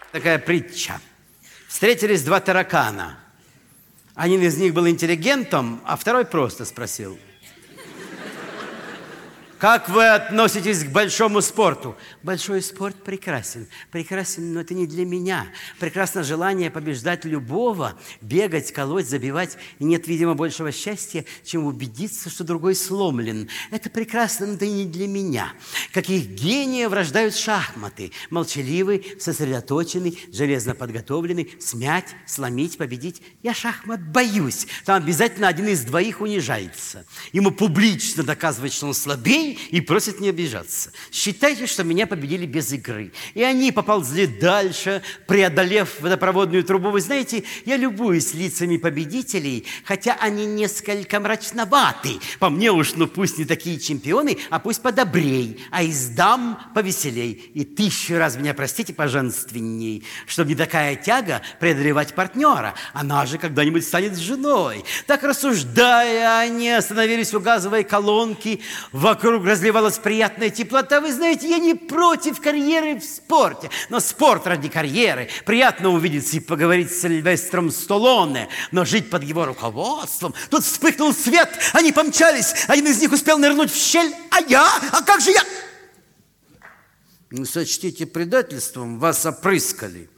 Такая притча. Встретились два таракана. Один из них был интеллигентом, а второй просто спросил: как вы относитесь к большому спорту? Большой спорт прекрасен. Прекрасен, но это не для меня. Прекрасно желание побеждать любого, бегать, колоть, забивать. И нет, видимо, большего счастья, чем убедиться, что другой сломлен. Это прекрасно, но это не для меня. Каких гениев рождают шахматы. Молчаливый, сосредоточенный, железно подготовленный, смять, сломить, победить. Я шахмат боюсь. Там обязательно один из двоих унижается. Ему публично доказывать, что он слабее, и просят не обижаться. Считайте, что меня победили без игры. И они поползли дальше, преодолев водопроводную трубу. Вы знаете, я любуюсь лицами победителей, хотя они несколько мрачноваты. По мне уж, ну пусть не такие чемпионы, а пусть подобрей, а из дам повеселей. И 1000 раз меня простите поженственней, чтобы не такая тяга преодолевать партнера. Она же когда-нибудь станет женой. Так рассуждая, они остановились у газовой колонки, вокруг разливалась приятная теплота. Вы знаете, я не против карьеры в спорте, но спорт ради карьеры. Приятно увидеться и поговорить с Сильвестром Сталлоне, но жить под его руководством. Тут вспыхнул свет, они помчались. Один из них успел нырнуть в щель, а как же я? Не сочтите предательством, вас опрыскали.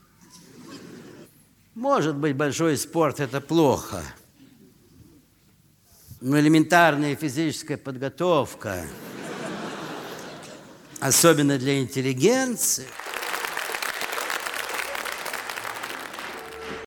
Может быть, большой спорт – это плохо. Но элементарная физическая подготовка, особенно для интеллигенции.